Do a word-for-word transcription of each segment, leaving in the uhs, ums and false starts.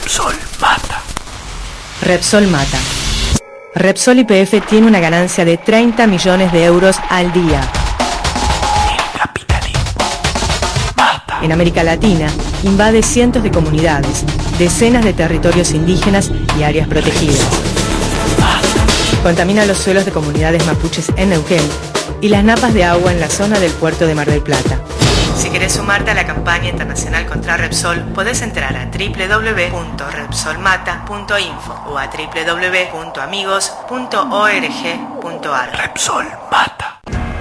Repsol mata. Repsol mata. Repsol Y P F tiene una ganancia de treinta millones de euros al día. El capitalismo mata. En América Latina, invade cientos de comunidades, decenas de territorios indígenas y áreas protegidas. Mata. Contamina los suelos de comunidades mapuches en Neuquén y las napas de agua en la zona del puerto de Mar del Plata. Si querés sumarte a la campaña internacional contra Repsol, podés entrar a doble u doble u doble u punto repsol mata punto info o a doble u doble u doble u punto amigos punto org punto ar. Repsol mata.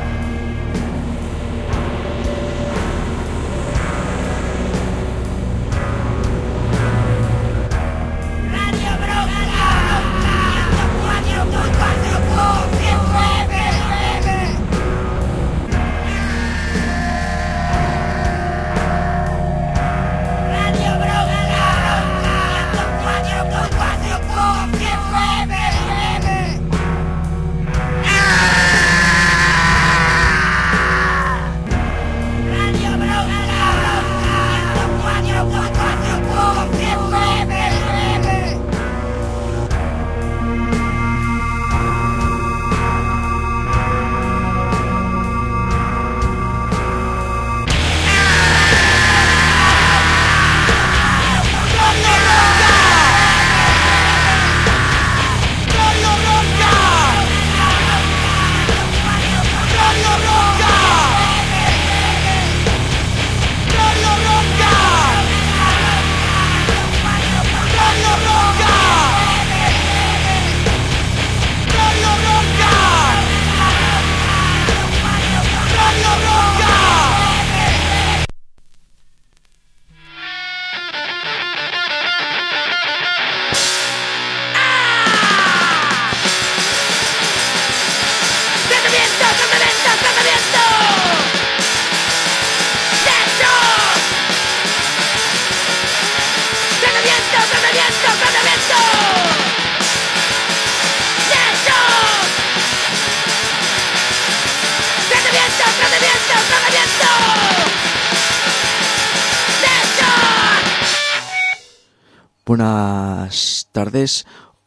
Buenas tardes,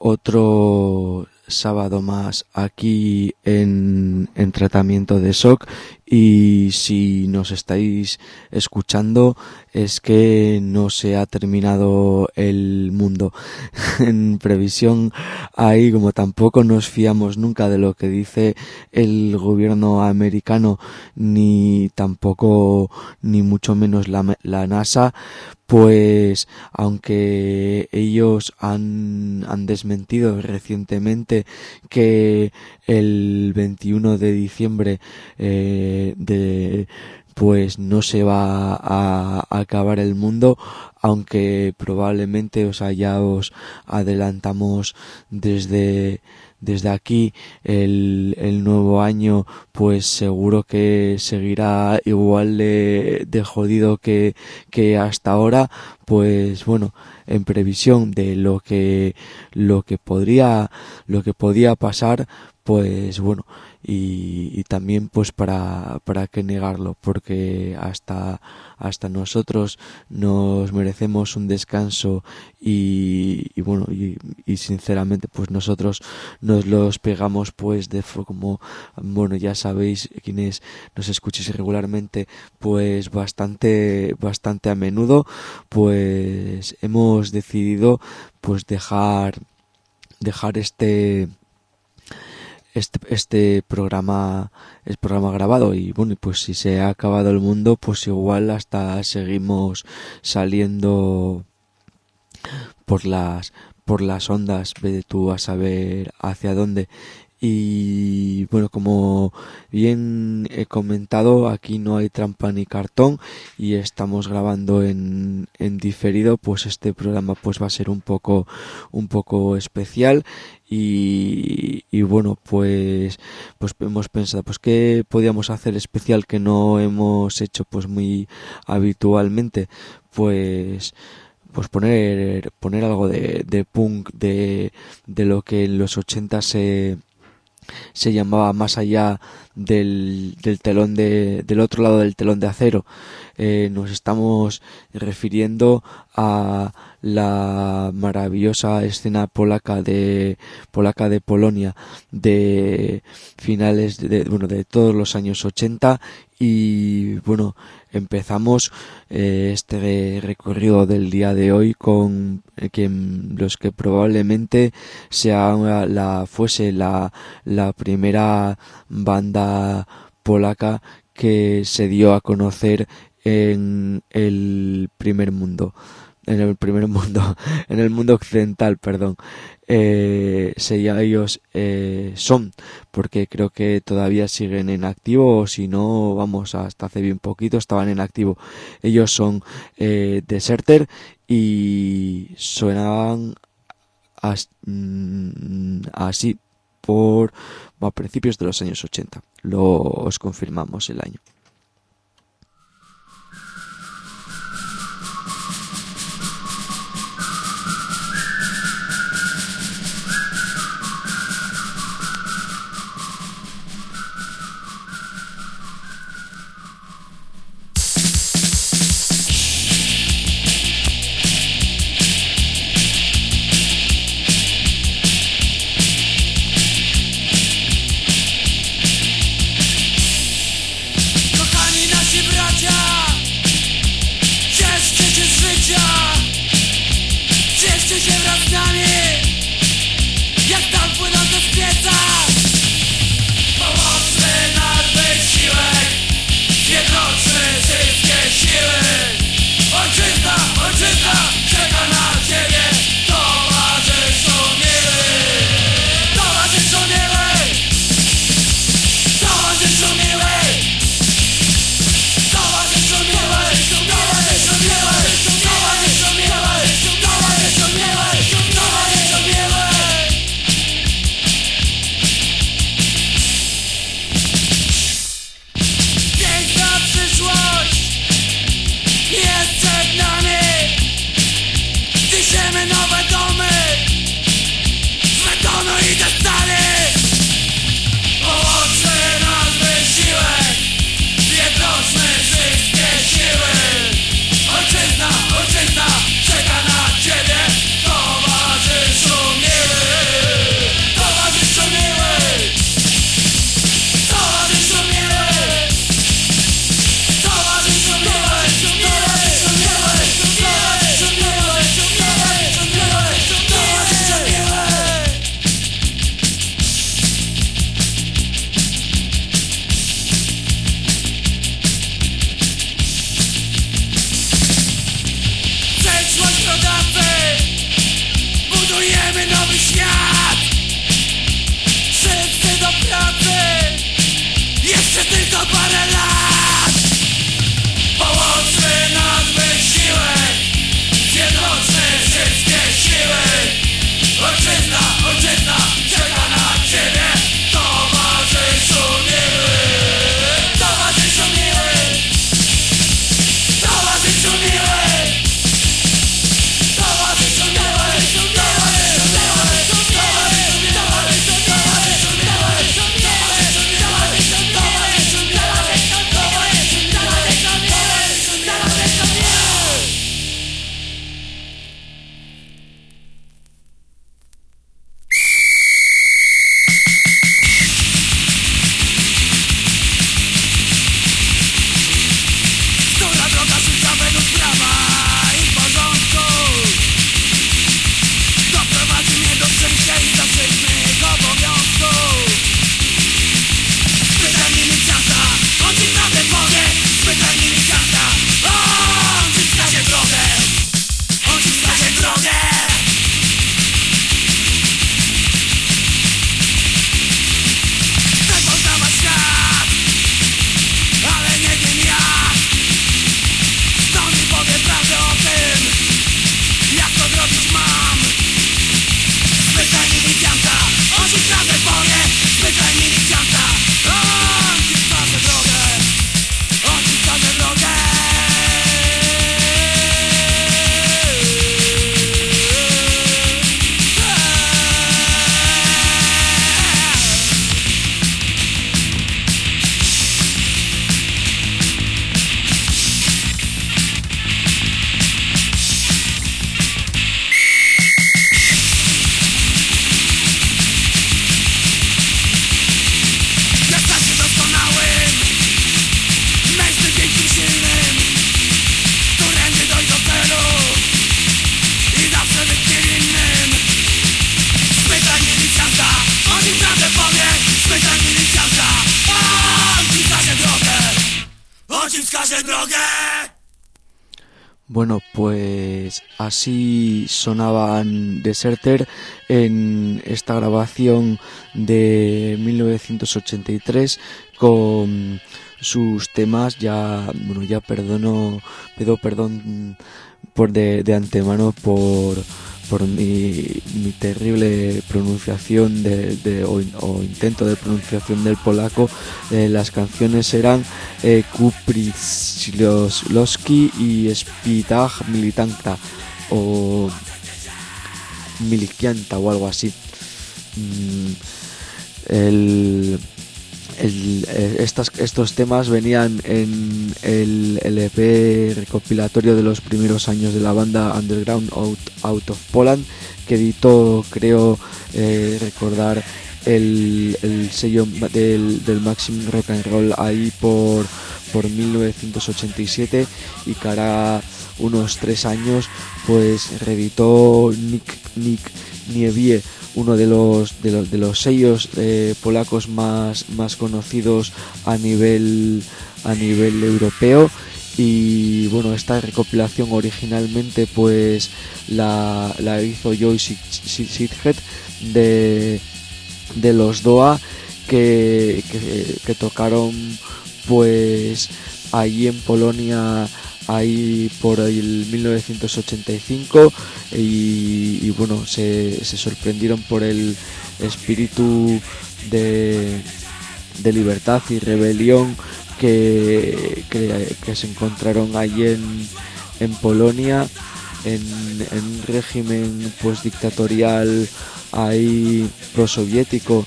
otro sábado más aquí en, en tratamiento de shock, y si nos estáis escuchando es que no se ha terminado el mundo. En previsión ahí, como tampoco nos fiamos nunca de lo que dice el gobierno americano, ni tampoco ni mucho menos la, la NASA, pues aunque ellos han, han desmentido recientemente que el veintiuno de diciembre eh, de pues no se va a, a acabar el mundo, aunque probablemente, o sea, ya os adelantamos desde desde aquí el, el nuevo año, pues seguro que seguirá igual de, de jodido que, que hasta ahora. Pues bueno, en previsión de lo que lo que podría lo que podía pasar, pues bueno, y, y también pues para para qué negarlo, porque hasta hasta nosotros nos merecemos un descanso, y, y bueno, y, y sinceramente pues nosotros nos los pegamos pues de como, bueno, ya sabéis, quienes nos escuchéis regularmente, pues bastante bastante a menudo, pues hemos decidido pues dejar dejar este este este programa el programa grabado, y bueno, pues si se ha acabado el mundo, pues igual hasta seguimos saliendo por las por las ondas, ve tú a saber hacia dónde. Y bueno, como bien he comentado, aquí no hay trampa ni cartón y estamos grabando en, en diferido. Pues este programa pues va a ser un poco un poco especial, y, y bueno, pues pues hemos pensado pues qué podíamos hacer especial que no hemos hecho pues muy habitualmente. Pues pues poner poner algo de, de punk, de, de lo que en los ochenta se se llamaba Más allá del, del telón de, del otro lado del telón de acero. Eh, nos estamos refiriendo a la maravillosa escena polaca de polaca de Polonia de finales de, de bueno de todos los años ochenta. Y bueno, empezamos eh, este recorrido del día de hoy con eh, que los que probablemente sea la fuese la la primera banda polaca que se dio a conocer en el primer mundo, en el primer mundo, en el mundo occidental, perdón. Eh, sería ellos eh, son, porque creo que todavía siguen en activo, o si no, vamos, hasta hace bien poquito estaban en activo. Ellos son eh, Deserter y suenaban as, mm, así por a principios de los años ochenta. Lo os confirmamos el año. Bueno, pues así sonaban Deserter en esta grabación de mil novecientos ochenta y tres con sus temas. Ya, bueno, ya perdono, pido perdón por de, de antemano por por mi, mi terrible pronunciación de, de o, o intento de pronunciación del polaco. Eh, las canciones eran eh, Kuprislowski y Spitach Militanta o Milikianta o algo así. Mm, el El, estas, estos temas venían en el L P recopilatorio de los primeros años de la banda Underground Out, Out of Poland, que editó, creo eh, recordar, el, el sello del, del Maximum Rock and Roll ahí por, por mil novecientos ochenta y siete, y que hará unos tres años pues reeditó Nick, Nick Nievie, uno de los de los, de los sellos eh, polacos más, más conocidos a nivel a nivel europeo. Y bueno, esta recopilación originalmente pues la, la hizo Joy Sidhead de, de los Doha, que, que, que tocaron pues allí en Polonia ahí por el mil novecientos ochenta y cinco, y, y bueno, se, se sorprendieron por el espíritu de, de libertad y rebelión que, que, que se encontraron allí en, en Polonia, en, en un régimen pues dictatorial ahí prosoviético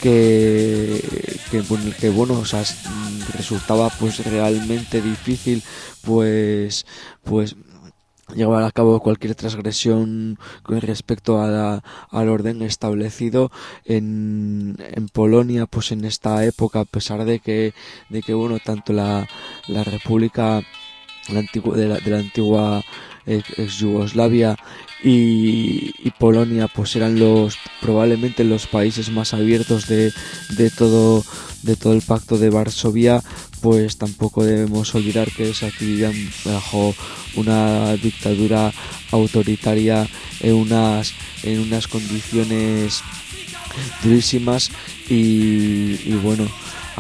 que, que, que bueno, o sea, resultaba pues realmente difícil pues pues llevar a cabo cualquier transgresión con respecto a la, al orden establecido en, en Polonia pues en esta época, a pesar de que de que bueno, tanto la, la República la antigua, de, la, de la antigua ex Yugoslavia y, y Polonia pues eran los probablemente los países más abiertos de, de todo de todo el pacto de Varsovia, pues tampoco debemos olvidar que se vivían bajo una dictadura autoritaria en unas en unas condiciones durísimas. y, y bueno,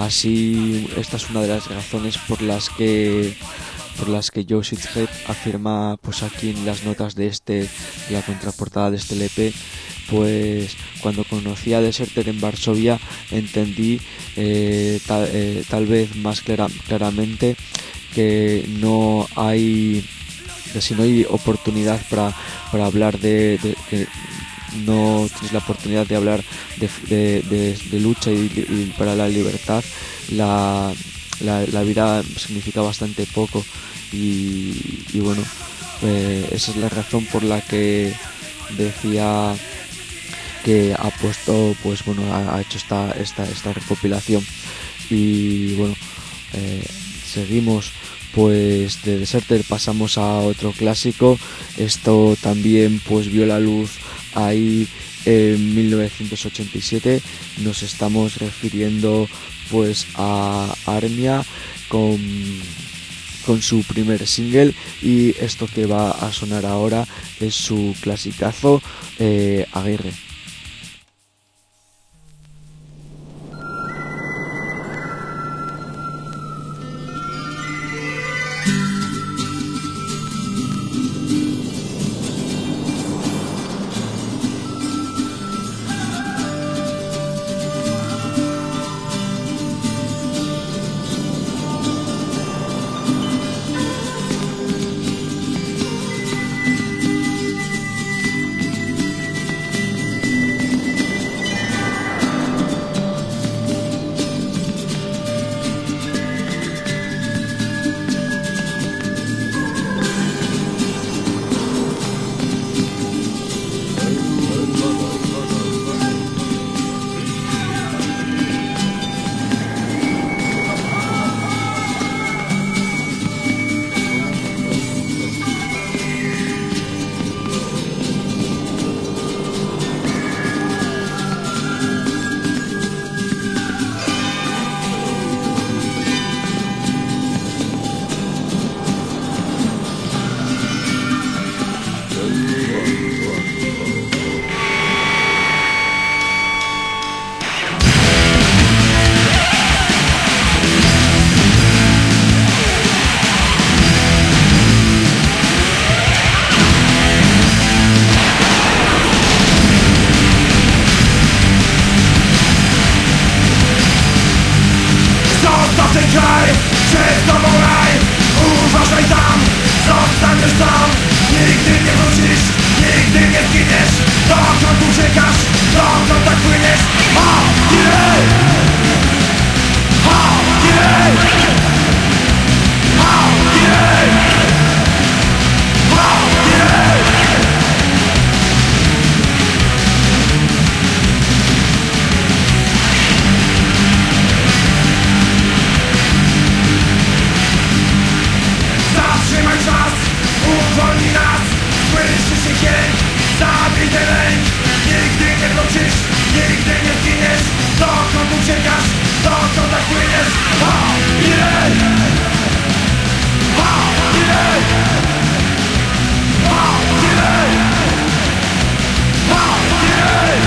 así esta es una de las razones por las que por las que Joe Sidhead afirma pues aquí en las notas de este, la contraportada de este L P, pues cuando conocí a Deserter en Varsovia entendí eh, tal, eh, tal vez más clara, claramente que no hay que si no hay oportunidad para, para hablar de, de que no tienes la oportunidad de hablar de, de, de, de lucha y, y para la libertad, la La, la vida significa bastante poco. Y, y bueno, eh, esa es la razón por la que decía que ha puesto, pues bueno, ha, ha hecho esta, esta, esta recopilación. Y bueno, eh, seguimos pues de Deserter, pasamos a otro clásico. Esto también pues vio la luz ahí en mil novecientos ochenta y siete. Nos estamos refiriendo pues a Armia con, con su primer single, y esto que va a sonar ahora es su clasicazo, eh, Aguirre. zginiesz, dokąd uciekasz, dokąd tak płyniesz. Ha, jej! Ha, jej! Ha, jej! Ha, jej! Zatrzymaj czas, uwolnij nas, słyszy się jęk, zabij ten lęk. Nigdy nie wrócisz, nigdy nie zginiesz, dokąd uciekasz, dokąd tak płyniesz. Ha, jej! Ha, jej! Ha, jej! Ha, jej!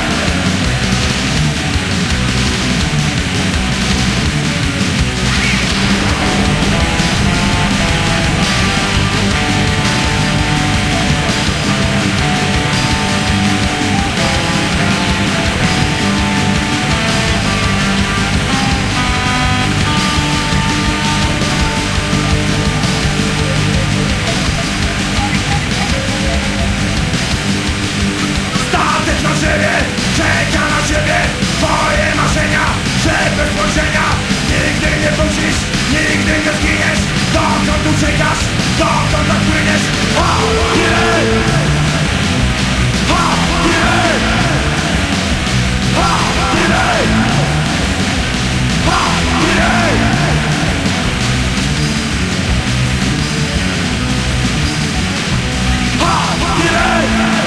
Statek na ziemię, czeka na ciebie, twoje marzenia, że bez spojrzenia nigdy nie wrócisz, nigdy nie zginiesz, dokąd uciekasz, dokąd tak płyniesz. Ha, jej! Ha, jej! Ha, jej! Ha, jej! Ha, jej!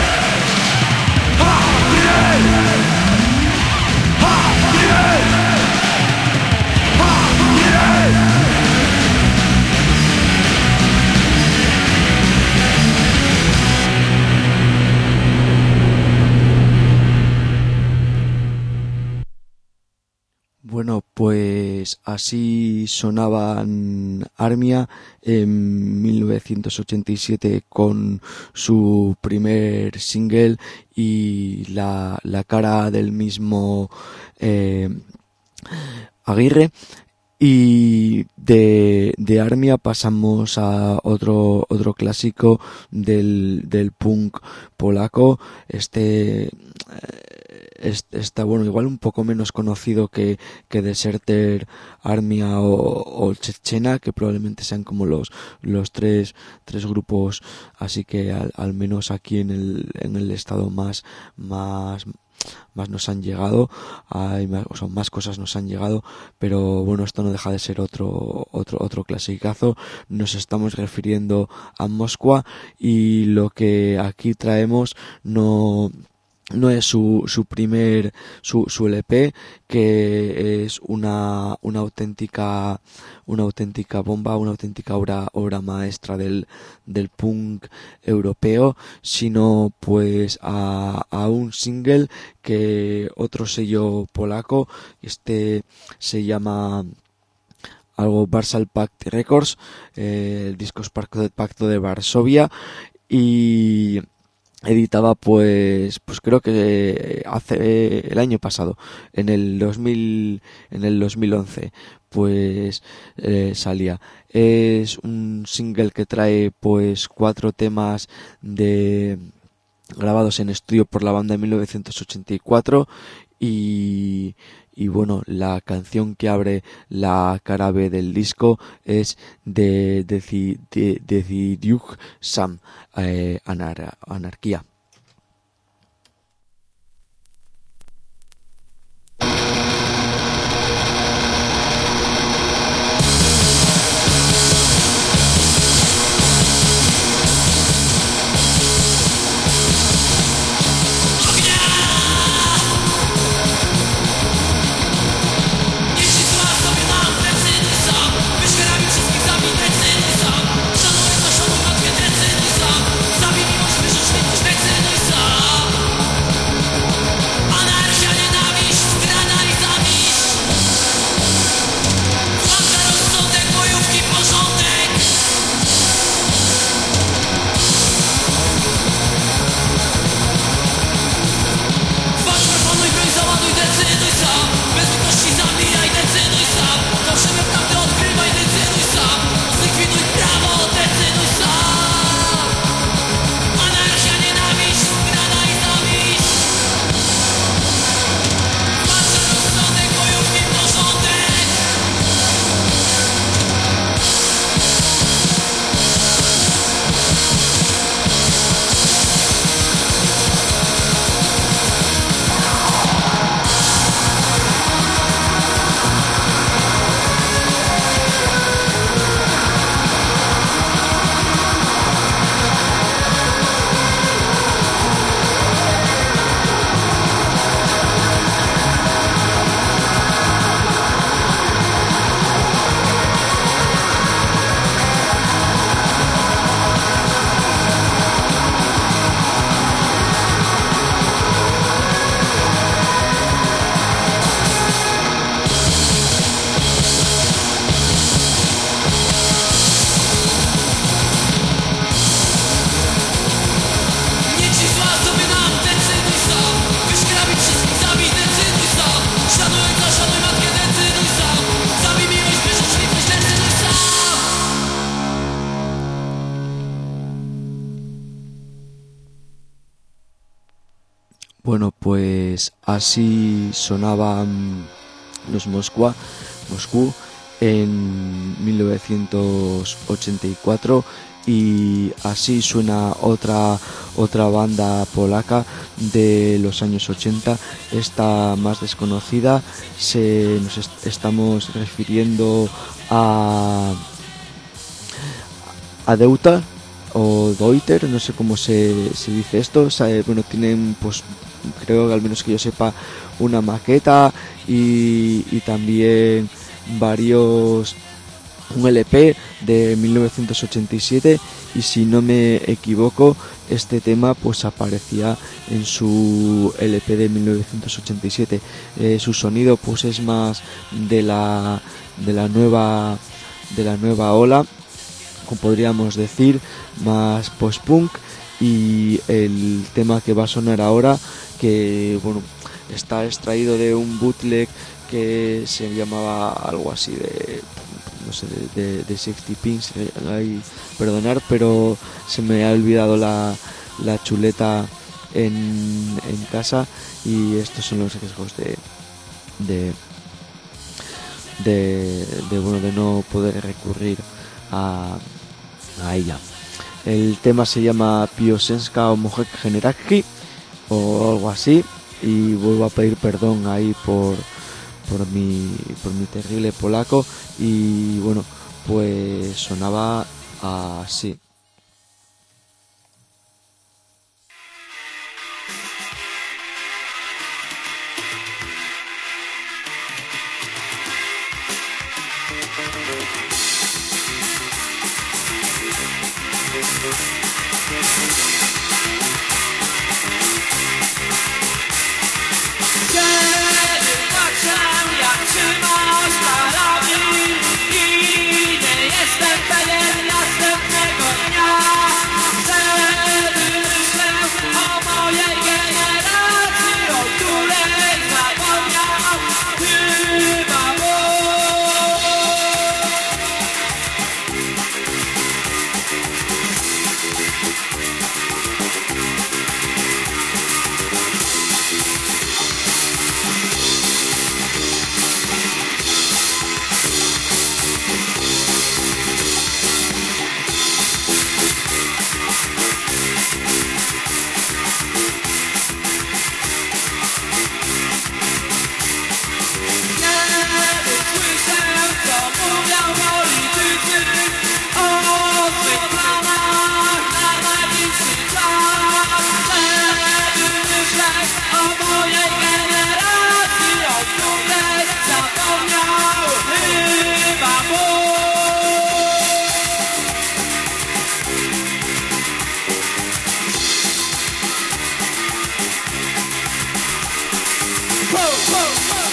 Bueno, pues así sonaban Armia en mil novecientos ochenta y siete con su primer single y la, la cara del mismo eh, Aguirre. Y de, de Armia pasamos a otro otro clásico del, del punk polaco. Este está, bueno, igual un poco menos conocido que, que Deserter, Armia o, o Chechena, que probablemente sean como los los tres tres grupos, así que al, al menos aquí en el en el estado más más más nos han llegado, hay más, o sea, más cosas nos han llegado, pero bueno, esto no deja de ser otro otro otro clasicazo. Nos estamos refiriendo a Moskva y lo que aquí traemos no no es su su primer su su L P, que es una una auténtica una auténtica bomba, una auténtica obra obra maestra del del punk europeo, sino pues a a un single que otro sello polaco, este se llama algo Warsaw Pact Records, eh, el disco es Pacto de Varsovia, y editaba pues pues creo que hace el año pasado, en el dos mil en el dos mil once pues eh, salía. Es un single que trae pues cuatro temas de grabados en estudio por la banda en mil novecientos ochenta y cuatro y y bueno, la canción que abre la cara B del disco es de de de, de Diuk Sam, eh, anar, Anarquía. Zabij miłość, wyrzuć miłość, Bueno, pues así sonaban los Moskva, Moscú en mil novecientos ochenta y cuatro, y así suena otra otra banda polaca de los años ochenta, esta más desconocida. Se nos est- estamos refiriendo a a Deuter o Deuter, no sé cómo se, se dice esto. O sea, eh, bueno, tienen, pues creo que al menos que yo sepa, una maqueta y, y también varios, un L P de mil novecientos ochenta y siete, y si no me equivoco este tema pues aparecía en su L P de mil novecientos ochenta y siete. Eh, su sonido pues es más de la de la nueva de la nueva ola, como podríamos decir, más post-punk, y el tema que va a sonar ahora, que bueno, está extraído de un bootleg que se llamaba algo así de, no sé, de, de, de sesenta pins, eh, ay, perdonar, pero se me ha olvidado la, la chuleta en, en casa, y estos son los riesgos de de, de, de bueno, de no poder recurrir a, a ella. El tema se llama Piosenska Omojek Generaki o algo así, y vuelvo a pedir perdón ahí por por mi por mi terrible polaco. Y bueno, pues sonaba así. Kiedy patrzę, jak trzymasz karabin i nie jestem pewien następnego dnia, wtedy myślę o mojej generacji, o której zapomniał chyba Bóg. Kiedy słyszę, co mówią politycy o swych planach na najbliższy czas, wtedy myślę o mojej generacji, o której zapomniał chyba Bóg. Ho, ho, ho.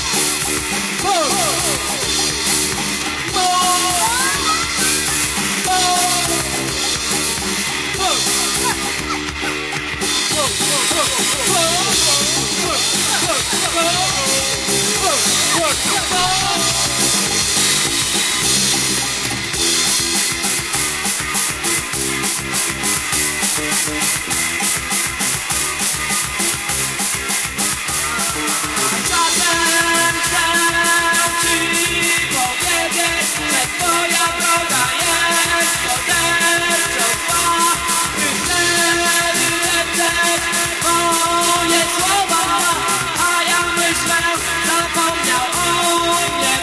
Czasem chcę ci powiedzieć, że twoja droga jest morderczo zła, by wtedy lepszeć moje słowa, a ja myślę, zapomniał o mnie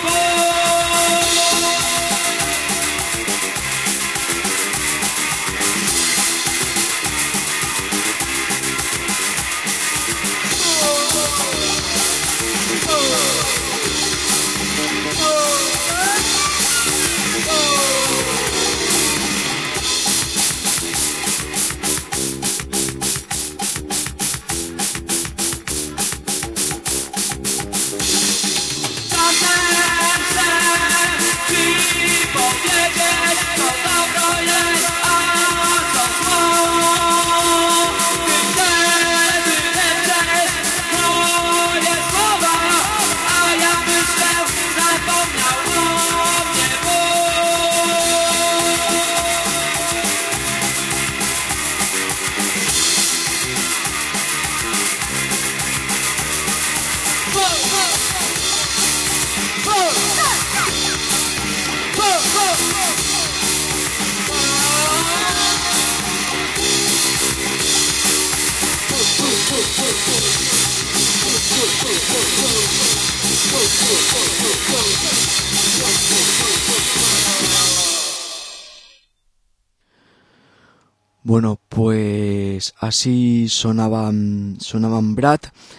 Bueno, pues así sonaban sonaban Brad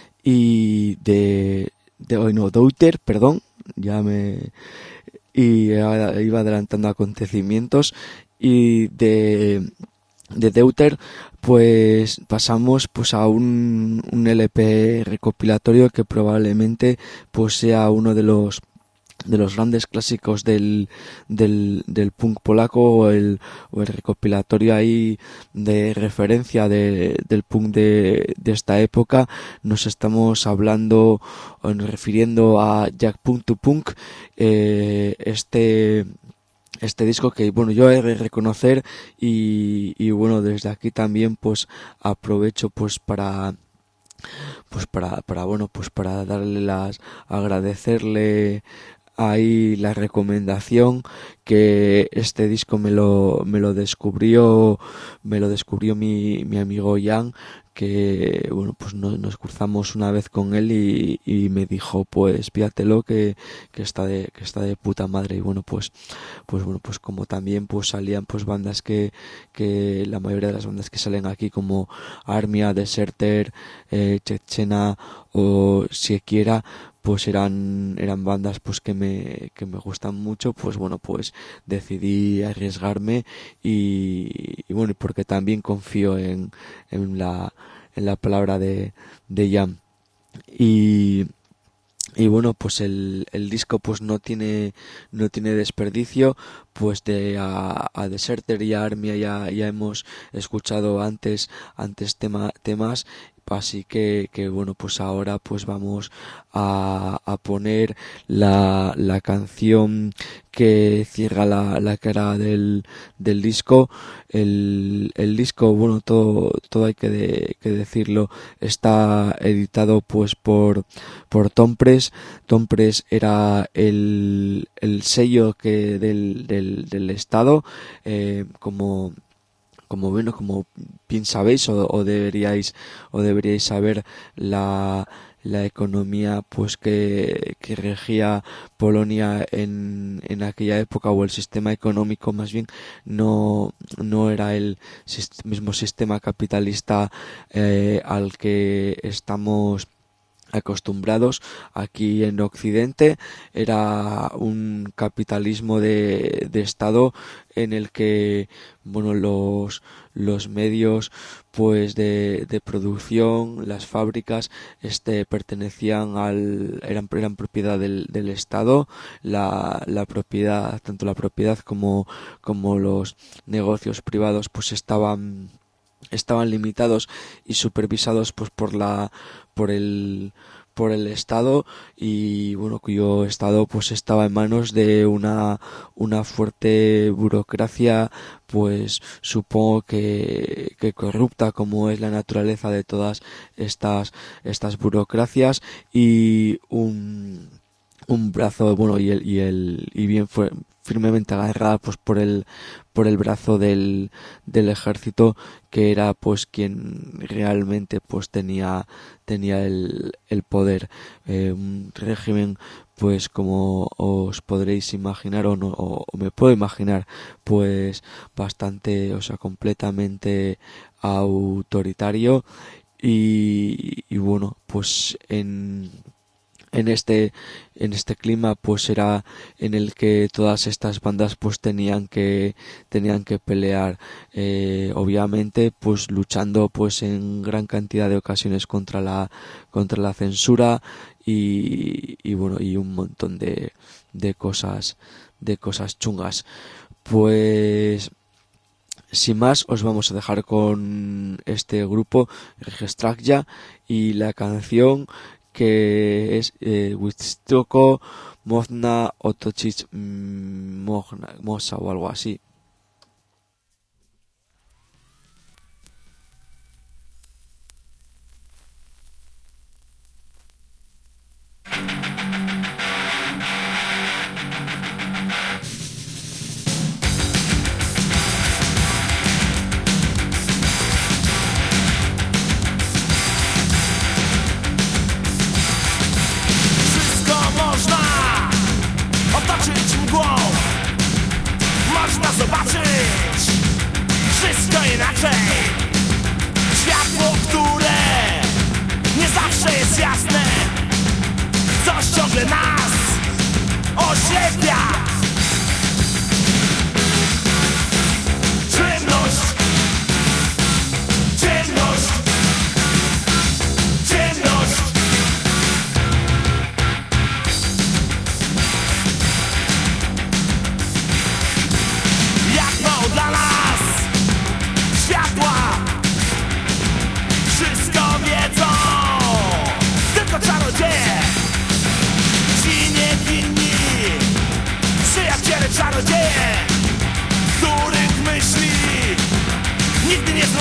y de de hoy no Deuter, perdón, ya me y iba adelantando acontecimientos y de de Deuter pues pasamos pues a un un L P recopilatorio que probablemente pues sea uno de los de los grandes clásicos del, del, del punk polaco o el, o el recopilatorio ahí de referencia de, del punk de, de esta época. Nos estamos hablando o refiriendo a Jack Punk to Punk, eh, este este disco que bueno yo he de reconocer y, y bueno desde aquí también pues aprovecho pues para pues para para bueno pues para darle las agradecerle ahí la recomendación que este disco me lo me lo descubrió me lo descubrió mi mi amigo Jan, que bueno pues no, nos cruzamos una vez con él y, y me dijo pues pídatelo que, que está de que está de puta madre. Y bueno pues pues bueno pues como también pues salían pues bandas que que la mayoría de las bandas que salen aquí como Armia, Deserter, eh, Chechena o Siekiera pues eran eran bandas pues que me que me gustan mucho, pues bueno pues decidí arriesgarme y, y bueno y porque también confío en en la en la palabra de de Jan y y bueno pues el, el disco pues no tiene no tiene desperdicio, pues de a, a Deserter y a Armia ya ya hemos escuchado antes antes tema, temas, así que que bueno pues ahora pues vamos a, a poner la la canción que cierra la, la cara del del disco. El el disco bueno todo todo hay que de, que decirlo, está editado pues por por Tom Press. Tom Press era el el sello que del del del estado, eh, como como bueno como bien sabéis o, o deberíais o deberíais saber, la la economía pues que, que regía Polonia en, en aquella época, o el sistema económico más bien, no no era el mismo sistema capitalista eh, al que estamos acostumbrados aquí en Occidente. Era un capitalismo de, de Estado en el que bueno los los medios pues de, de producción, las fábricas este pertenecían al eran eran propiedad del, del Estado. La, la propiedad, tanto la propiedad como como los negocios privados pues estaban estaban limitados y supervisados pues por la por el por el Estado, y bueno cuyo Estado pues estaba en manos de una una fuerte burocracia, pues supongo que, que corrupta, como es la naturaleza de todas estas estas burocracias, y un un brazo bueno y el y el y bien fue firmemente agarrada pues por el por el brazo del del ejército, que era pues quien realmente pues tenía tenía el el poder. Eh, un régimen pues como os podréis imaginar o no o, o me puedo imaginar pues bastante, o sea, completamente autoritario. Y, y bueno pues en en este en este clima pues era en el que todas estas bandas pues tenían que tenían que pelear, eh, obviamente pues luchando pues en gran cantidad de ocasiones contra la contra la censura y, y bueno y un montón de de cosas de cosas chungas. Pues sin más, os vamos a dejar con este grupo Registrakja y la canción que es eh, Wistoko Mozna Otochich Mosa o algo así.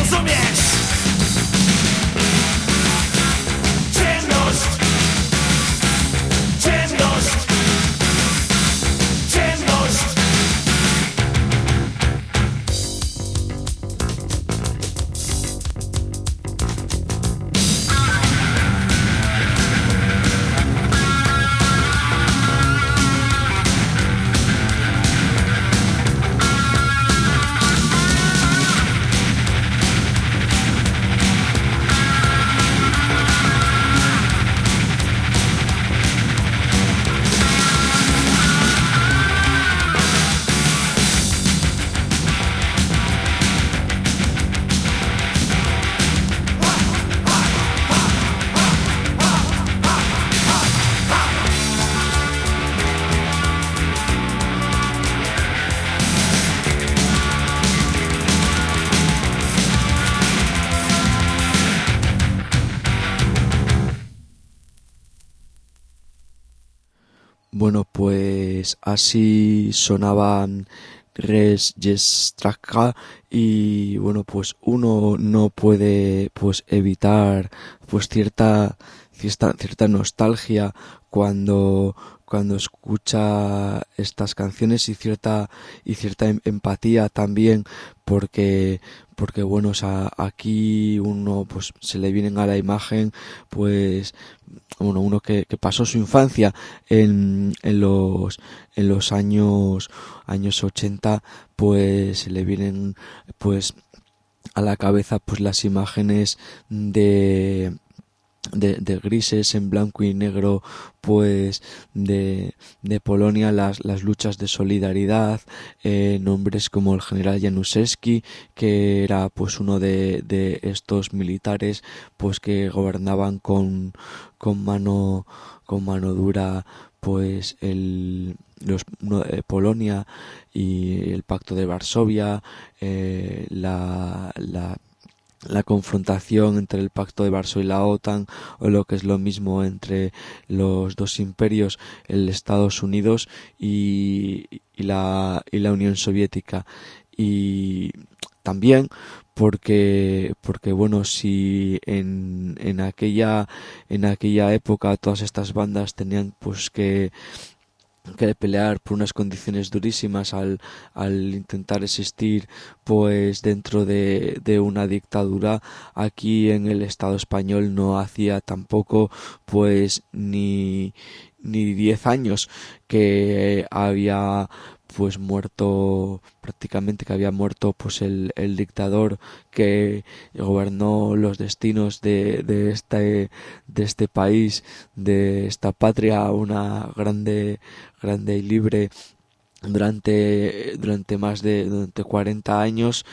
rozumiesz. Ciemność, ciemność, ciemność. Bueno, pues así sonaban Res Yestraka y bueno, pues uno no puede pues evitar pues cierta cierta, cierta nostalgia cuando cuando escucha estas canciones y cierta y cierta em- empatía también porque porque bueno, o sea, aquí uno pues se le vienen a la imagen pues bueno, uno que, que pasó su infancia en, en los en los años años ochenta, pues se le vienen pues a la cabeza pues las imágenes de De, de grises en blanco y negro pues de, de Polonia, las, las luchas de solidaridad, eh, nombres como el general Januszewski, que era pues uno de, de estos militares pues que gobernaban con, con mano con mano dura pues el los no, eh, Polonia y el Pacto de Varsovia, eh, la la la confrontación entre el Pacto de Varsovia y la OTAN, o lo que es lo mismo entre los dos imperios, el Estados Unidos y, y la y la Unión Soviética. Y también porque porque bueno, si en en aquella en aquella época todas estas bandas tenían pues que que pelear por unas condiciones durísimas al, al intentar existir pues dentro de, de una dictadura, aquí en el Estado español no hacía tampoco pues ni ni diez años que había pues muerto prácticamente que había muerto pues el, el dictador que gobernó los destinos de, de este de este país, de esta patria, una grande grande y libre durante durante más de durante cuarenta años.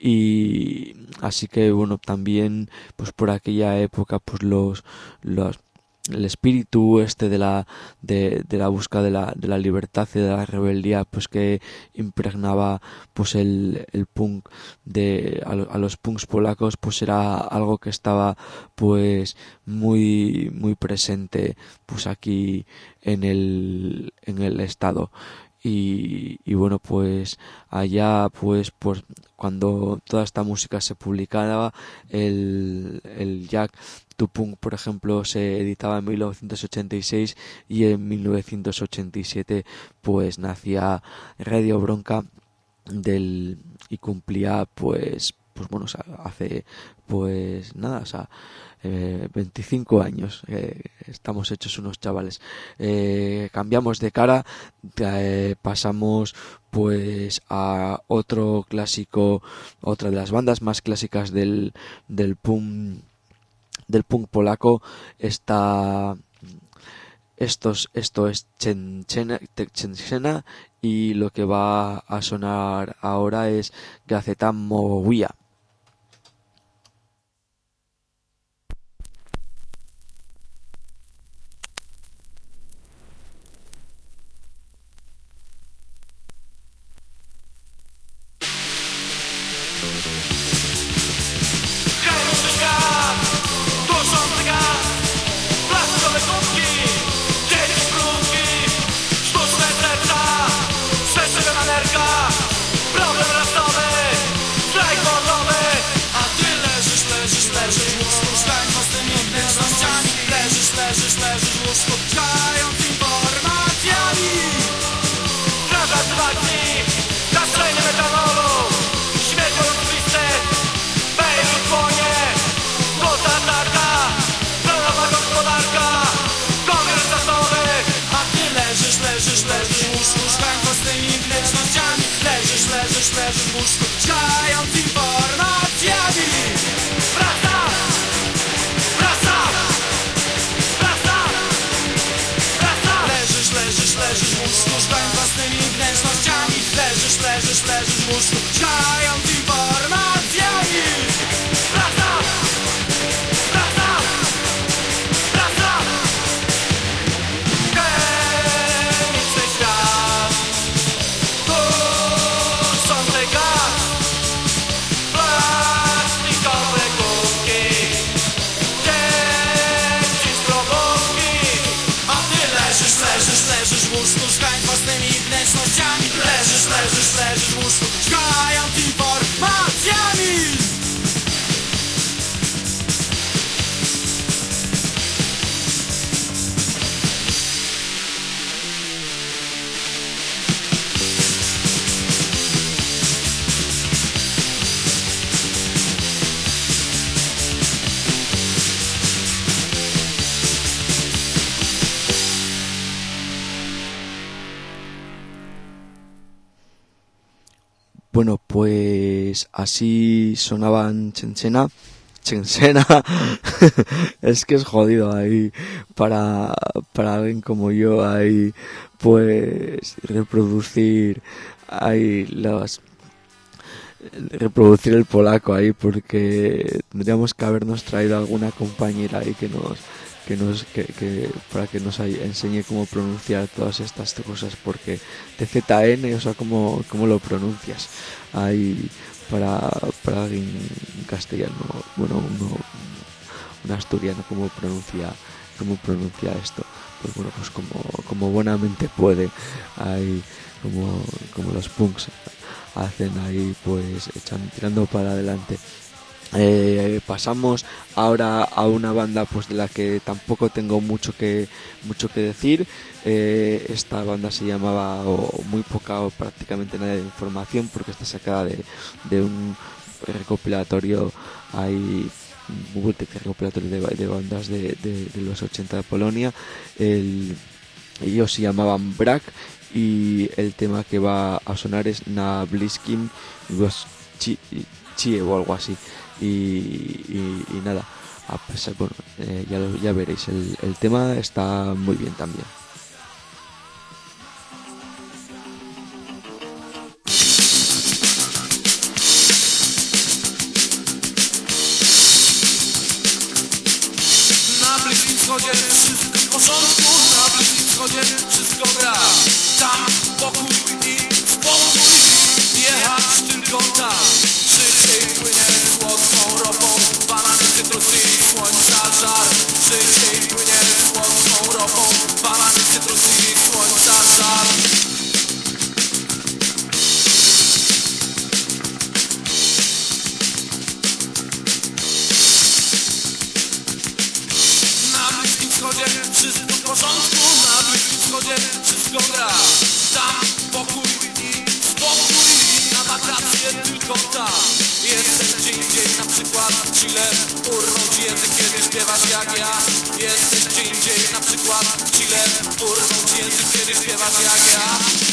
Y así que bueno, también pues por aquella época pues los los el espíritu este de la de, de la búsqueda de la de la libertad y de la rebeldía pues que impregnaba pues el el punk de a, a los punks polacos pues era algo que estaba pues muy muy presente pues aquí en el en el estado. Y, y bueno, pues allá pues pues cuando toda esta música se publicaba, el el Jack to Punk, por ejemplo, se editaba en mil novecientos ochenta y seis y en mil novecientos ochenta y siete pues nacía Radio Bronca del y cumplía pues pues bueno, o sea, hace pues nada, o sea, eh, veinticinco años, eh, estamos hechos unos chavales. Eh, cambiamos de cara, eh, pasamos pues a otro clásico, otra de las bandas más clásicas del del punk del punk polaco. Está estos esto es Chenchena, Chenchena, y lo que va a sonar ahora es Gazeta Moguia. Problem rasowy, strajk wolności. nieznościami. Leżysz, leżysz, leżysz w łóżku, szukając informacjami. Praca! Praca! Praca! Chemiczny świat, tu sądzę gaz, plastikowe kubki, dzieci z probówki. A ty leżysz, leżysz, leżysz w łóżku, szukając własnymi wnętrznościami. Leżysz, leżysz, leżysz w łóżku, szukając informacjami. Bueno, pues así sonaban Chenchena. Chenchena. Es que es jodido ahí para, para alguien como yo ahí pues reproducir ahí las reproducir el polaco ahí, porque tendríamos que habernos traído alguna compañera ahí que nos que nos que, que para que nos ay- enseñe cómo pronunciar todas estas cosas, porque T Z N, o sea, cómo, cómo lo pronuncias ahí para para alguien castellano, bueno, uno, un asturiano, cómo pronuncia cómo pronuncia esto. Pues bueno, pues como como buenamente puede ahí, como como los punks hacen ahí, pues echan, tirando para adelante. Eh, pasamos ahora a una banda pues de la que tampoco tengo mucho que mucho que decir. Eh, esta banda se llamaba, o muy poca o prácticamente nada de información, porque está sacada de, de un recopilatorio ahí, un múltiple recopilatorio de, de bandas de, de, de los ochenta de Polonia. El, ellos se llamaban Brak, y el tema que va a sonar es Na Bliskim Chie o algo así. Y, y, y nada, a pesar, bueno, eh, ya, lo, ya veréis, el, el tema está muy bien también. Na Bliskim Wschodzie wszystko w porządku, na Bliskim Wschodzie wszystko gra. Tam pokój i spokój, jechać tylko tam. Szybciej płynie słodką ropą, banany, cytrusy i słońca żar. Szybciej płynie słodką ropą, banany, cytrusy i słońca żar. Na Bliskim Wschodzie wszystko w porządku, na Bliskim Wschodzie wszystko gra. Tam pokój i spokój, na wakacje tylko tam. Jesteś gdzie indziej, na przykład w Chile, urwał ci język, kiedy śpiewasz jak ja. Jesteś gdzie indziej, na przykład w Chile, urwał ci język, kiedy śpiewasz jak ja.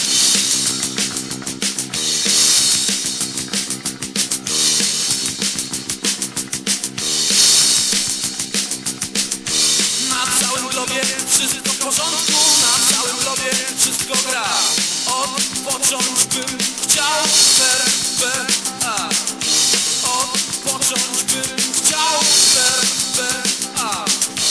Na całym globie wszystko w porządku, na całym globie wszystko gra. Odpocząć bym chciał, per, per, a. Odpocząć bym chciał, per, per, a.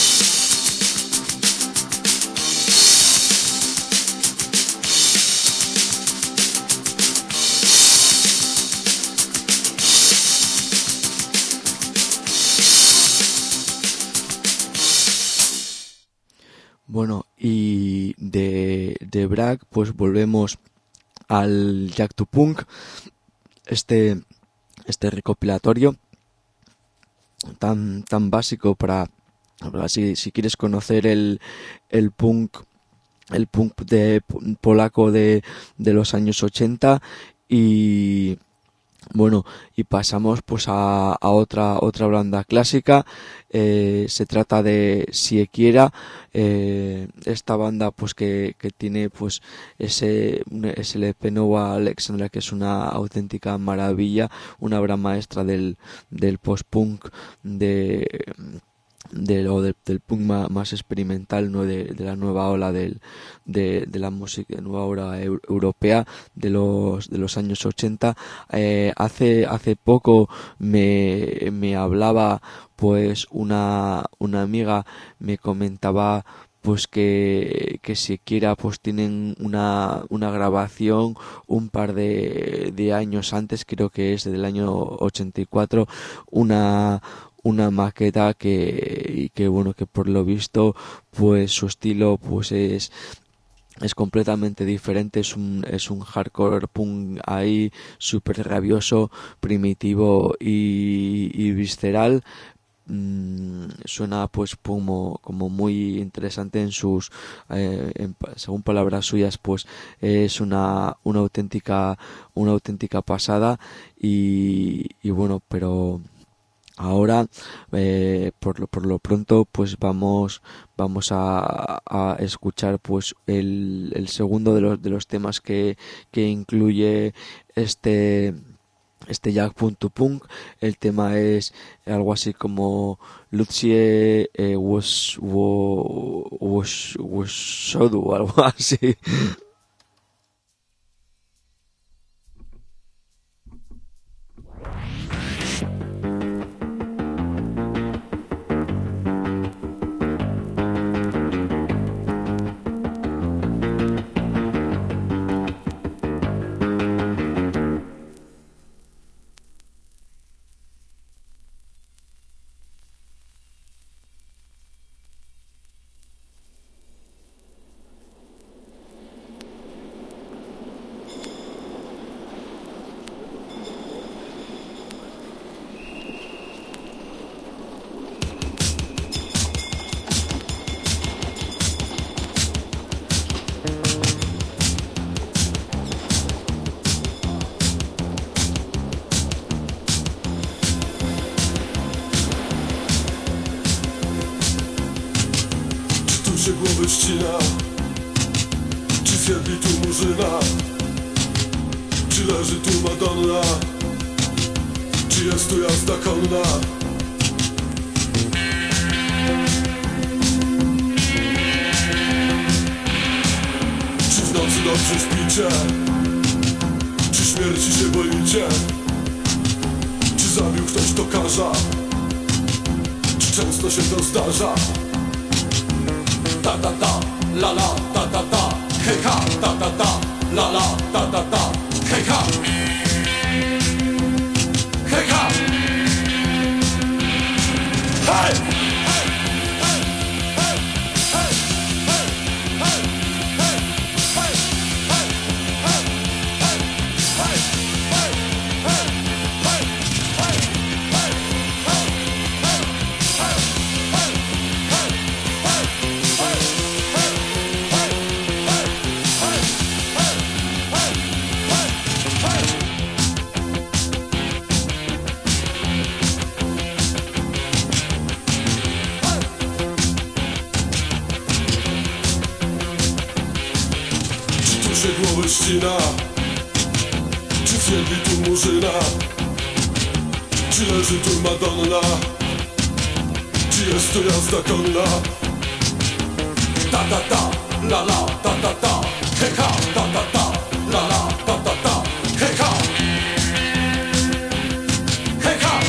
Bueno, y de, de Brak pues volvemos al Jack to Punk, este este recopilatorio tan tan básico para, para si, si quieres conocer el el punk el punk de polaco de de los años ochenta. Y bueno, y pasamos pues a, a otra otra banda clásica. Eh, se trata de Siekiera, eh, esta banda pues que, que tiene pues ese, ese L P Nova Alexandra, que es una auténtica maravilla, una obra maestra del, del post-punk de de lo de, del punk más, más experimental, ¿no? de, de la nueva ola del, de, de la música, de nueva ola eu, europea de los de los años ochenta. Eh, hace hace poco me, me hablaba pues una una amiga, me comentaba pues que, que siquiera pues tienen una, una grabación un par de, de años antes, creo que es del año ochenta y cuatro, una una maqueta que, y que bueno, que por lo visto pues su estilo pues es es completamente diferente, es un es un hardcore punk ahí súper rabioso, primitivo y, y visceral. Mm, suena pues como como muy interesante en sus eh, en, según palabras suyas, pues es una una auténtica una auténtica pasada. y, y bueno, pero ahora eh, por lo por lo pronto pues vamos vamos a, a escuchar pues el, el segundo de los de los temas que que incluye este este Jack.punk. El tema es algo así como Lucie eh, was was was Sodu, algo así. się głowy ścina? Czy zjedli tu murzyna? Czy leży tu Madonna? Czy jest tu jazda konna? Czy w nocy dobrze śpicie? Czy śmierci się boicie? Czy zabił ktoś tokarza? Czy często się to zdarza? Ta ta ta, la la, ta ta ta, hej ha, ta ta ta, la la, ta ta ta, hej ha, hej ha, hej! Ścina? Czy zjedli tu murzyna? Czy leży tu Madonna? Czy jest tu jazda konna? Ta ta ta, la la, ta ta ta, hej ha, ta ta ta, la la, ta ta ta, hej ha, hej ha.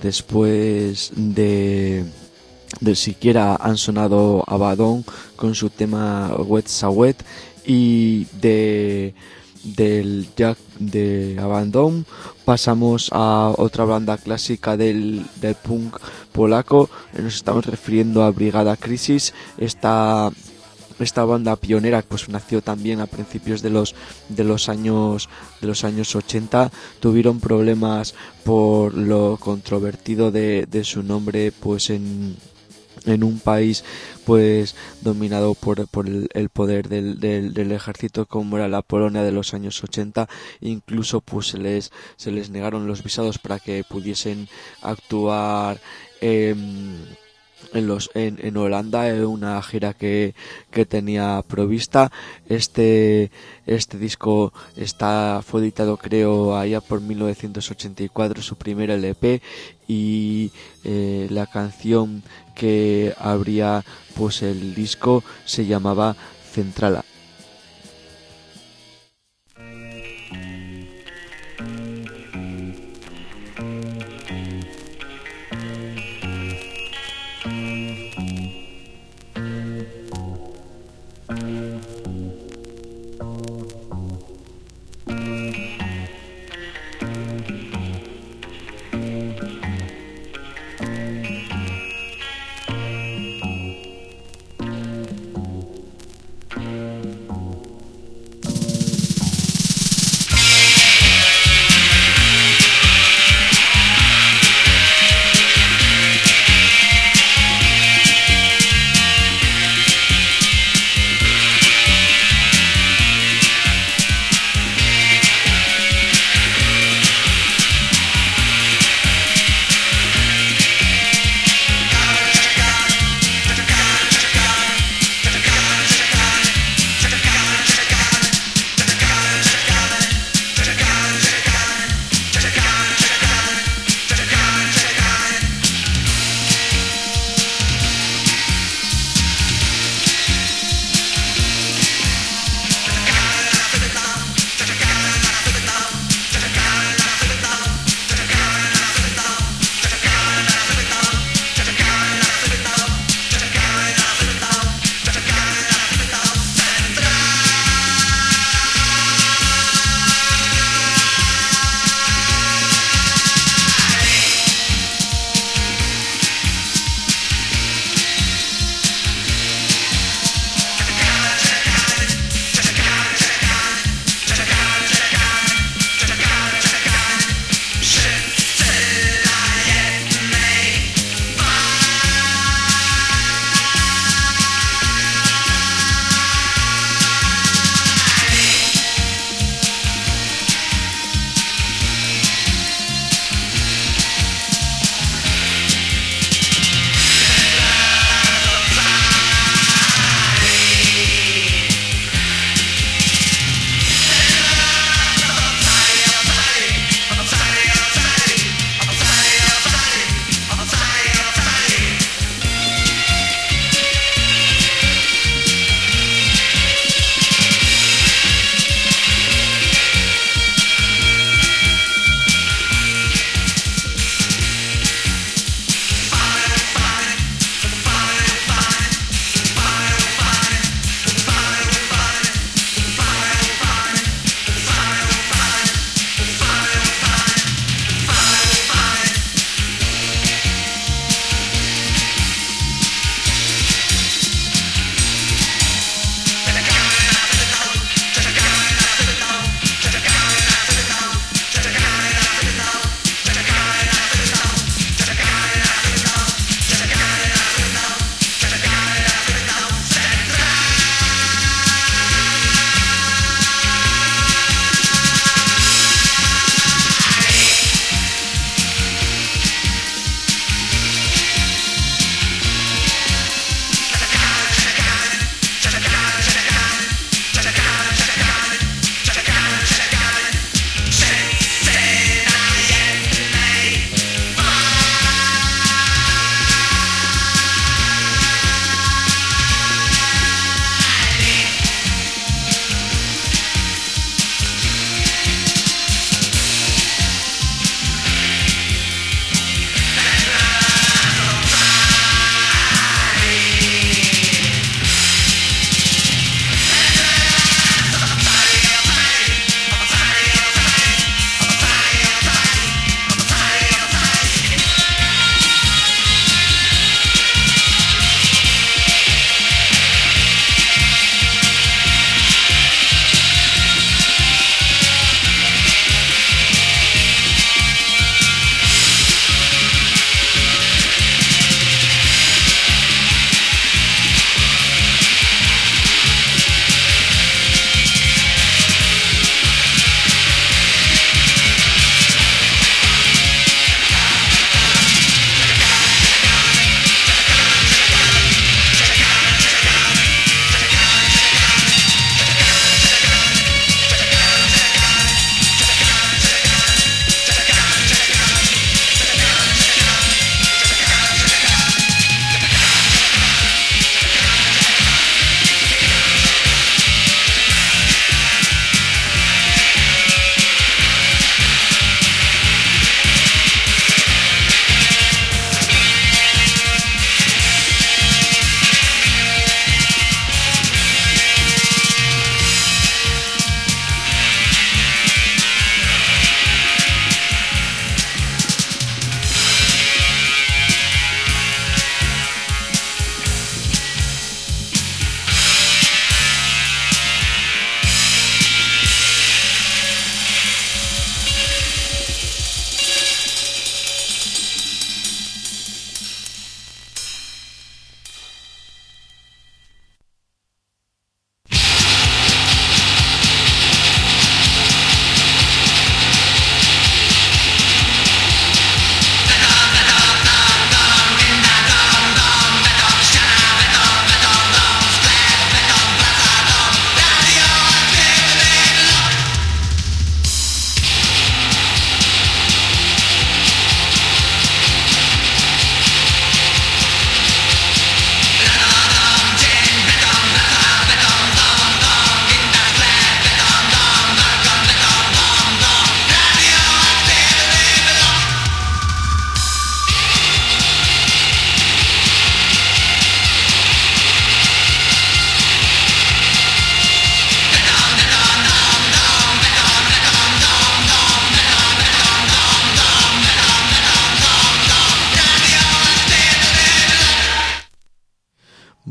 después de de siquiera han sonado Abaddon con su tema Wet Sawet, y de del Jack de Abaddon pasamos a otra banda clásica del, del punk polaco. Nos estamos refiriendo a Brigada Crisis. Esta esta banda pionera pues nació también a principios de los de los años de los años ochenta. Tuvieron problemas por lo controvertido de, de su nombre, pues en en un país pues dominado por, por el, el poder del, del, del ejército, como era la Polonia de los años ochenta. Incluso pues se les se les negaron los visados para que pudiesen actuar eh, en los en, en Holanda, en una gira que, que tenía provista. Este este disco está fue editado creo allá por mil novecientos ochenta y cuatro, su primer L P, y eh, la canción que abría pues el disco se llamaba Centrala.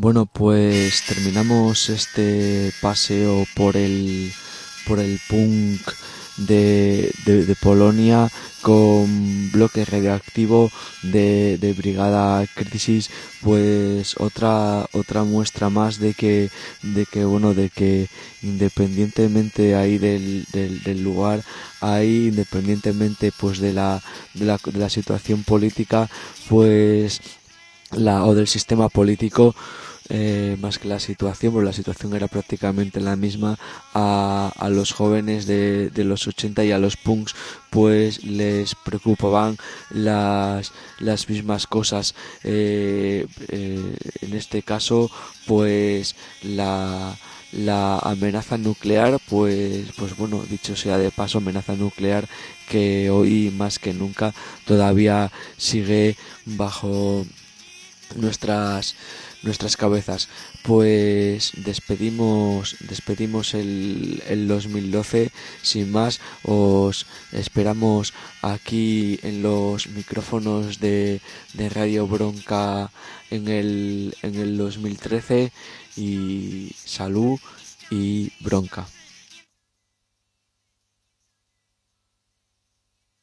Bueno, pues terminamos este paseo por el por el punk de, de, de Polonia con Bloque Radioactivo de, de Brigada Crisis, pues otra otra muestra más de que de que bueno de que independientemente ahí del, del, del lugar, ahí independientemente pues de la de la, de la situación política, pues la o del sistema político, eh, más que la situación, porque la situación era prácticamente la misma, a, a los jóvenes de, de los ochenta y a los punks pues les preocupaban las, las mismas cosas, eh, eh, en este caso pues la la amenaza nuclear, pues pues bueno, dicho sea de paso, amenaza nuclear que hoy más que nunca todavía sigue bajo nuestras nuestras cabezas. Pues despedimos despedimos el, el dos mil doce sin más. Os esperamos aquí en los micrófonos de, de Radio Bronca en el en el dos mil trece, y salud y bronca.